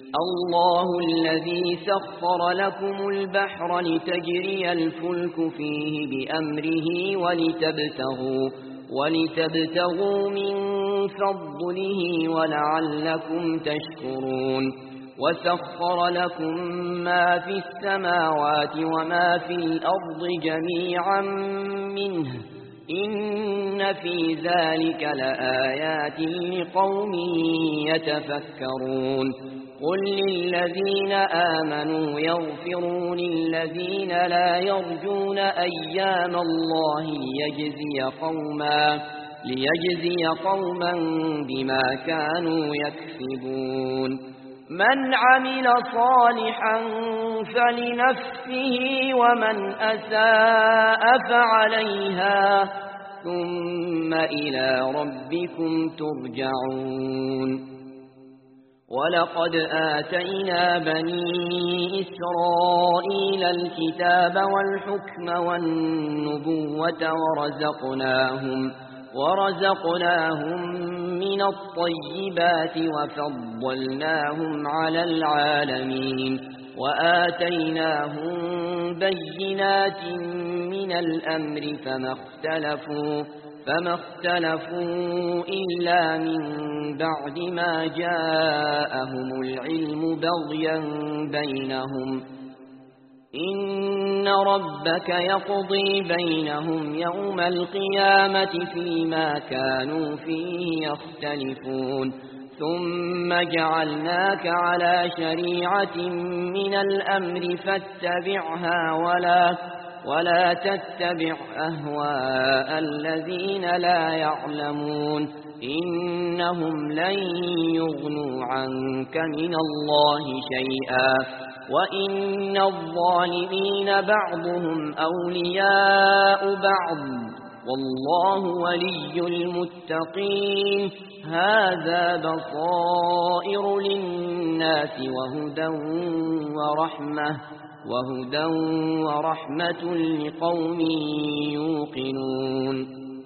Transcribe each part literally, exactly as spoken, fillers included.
الله الذي سخر لكم البحر لتجري الفلك فيه بأمره ولتبتغوا, ولتبتغوا من فضله ولعلكم تشكرون وسخر لكم ما في السماوات وما في الأرض جميعا منه إن في ذلك لآيات لقوم يتفكرون قل للذين آمنوا يغفروا للذين لا يرجون أيام الله ليجزي قوما, ليجزي قوما بما كانوا يكسبون من عمل صالحا فلنفسه ومن أساء فعليها ثم إلى ربكم ترجعون ولقد آتينا بني إسرائيل الكتاب والحكم والنبوة ورزقناهم ورزقناهم من الطيبات وفضلناهم على العالمين وآتيناهم بينات من الأمر فما اختلفوا فما اختلفوا إلا من بعد ما جاءهم العلم بغيا بينهم إن ربك يقضي بينهم يوم القيامة فيما كانوا فيه يختلفون ثم جعلناك على شريعة من الأمر فاتبعها ولا ولا تتبع أهواء الذين لا يعلمون إنهم لن يغنوا عنك من الله شيئا وإن الظالمين بعضهم أولياء بعض والله ولي المتقين هذا بصائر للناس وهدى ورحمة وهدى ورحمة لقوم يوقنون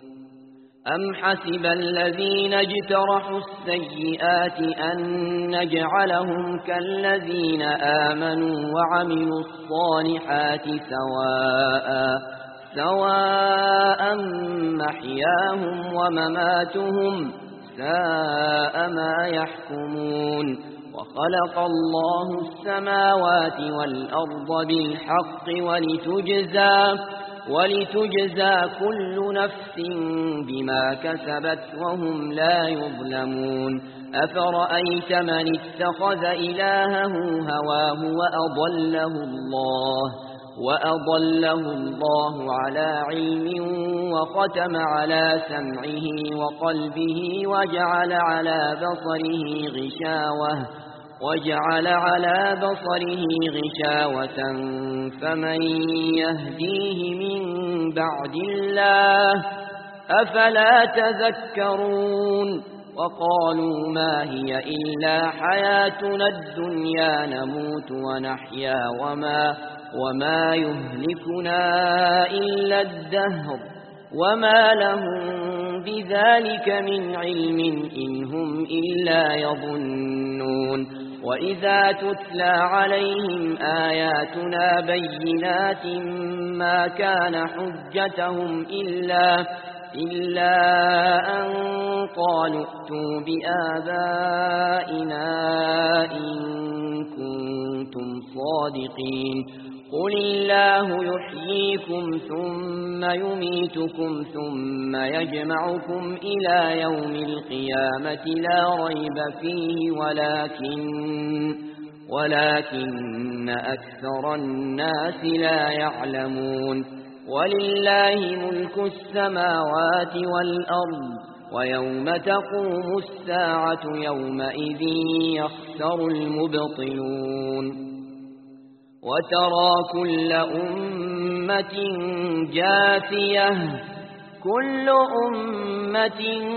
أم حسب الذين اجترحوا السيئات أن نجعلهم كالذين آمنوا وعملوا الصالحات سواء سواء محياهم ومماتهم ساء ما يحكمون وخلق الله السماوات والأرض بالحق ولتجزى ولتجزى كل نفس بما كسبت وهم لا يظلمون أفرأيت من اتخذ إلهه هواه وأضله الله وأضله الله على علم وختم على سمعه وقلبه وجعل على بصره غشاوة وجعل على بصره غشاوة فمن يهديه من بعد الله أفلا تذكرون وقالوا ما هي إلا حياتنا الدنيا نموت ونحيا وما وما يهلكنا إلا الدهر وما لهم بذلك من علم إن هم إلا يظنون وإذا تتلى عليهم آياتنا بينات ما كان حجتهم إلا إلا أن قالوا ائتوا بآبائنا إن كنتم صادقين قل الله يحييكم ثم يميتكم ثم يجمعكم إلى يوم القيامة لا ريب فيه ولكن ولكن أكثر الناس لا يعلمون ولله ملك السماوات والأرض ويوم تقوم الساعة يومئذ يخسر المبطلون وترى كل أمة جاثية كل أمة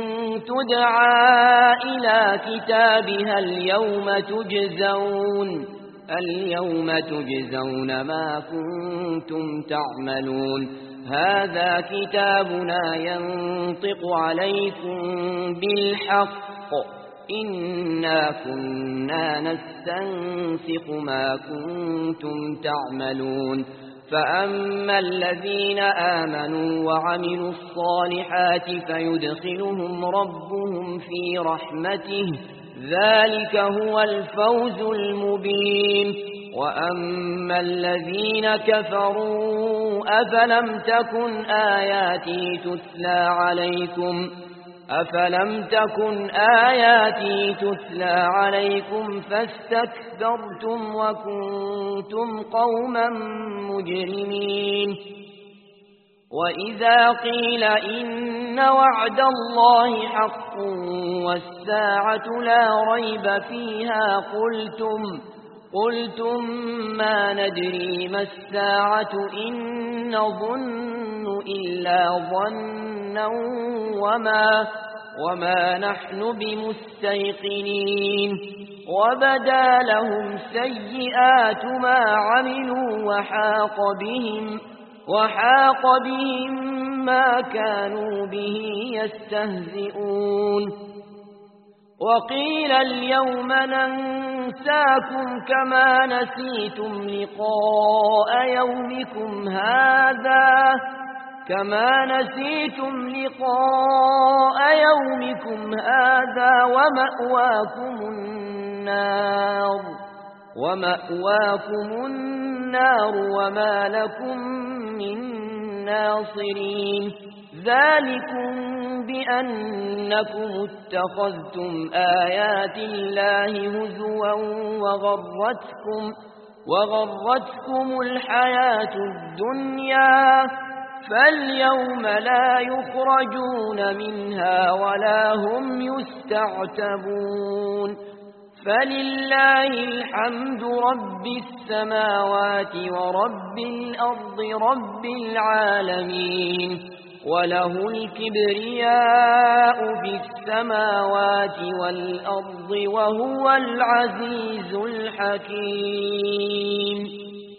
تدعى إلى كتابها اليوم تجزون اليوم تجزون ما كنتم تعملون هذا كتابنا ينطق عليكم بالحق إنا كنا نستنسخ ما كنتم تعملون فأما الذين آمنوا وعملوا الصالحات فيدخلهم ربهم في رحمته ذلك هو الفوز المبين وأما الذين كفروا أفلم تكن آياتي تتلى عليكم أفلم تكن آياتي تتلى عليكم فاستكبرتم وكنتم قوما مجرمين وإذا قيل إن وعد الله حق والساعة لا ريب فيها قلتم قلتم ما ندري ما الساعة إن نظن إلا ظنا وما, وما نحن بمستيقنين وبدا لهم سيئات ما عملوا وحاق بهم, وحاق بهم ما كانوا به يستهزئون وقيل اليوم ننساكم كما نسيتم لقاء يومكم هذا كما نسيتم لقاء يومكم هذا ومأواكم النار ومأواكم النار وما لكم من ناصرين ذلكم بأنكم اتخذتم آيات الله هزوا وغرتكم, وغرتكم الحياة الدنيا فاليوم لا يخرجون منها ولا هم يستعتبون فلله الحمد رب السماوات ورب الأرض رب العالمين وله الكبرياء في السماوات والأرض وهو العزيز الحكيم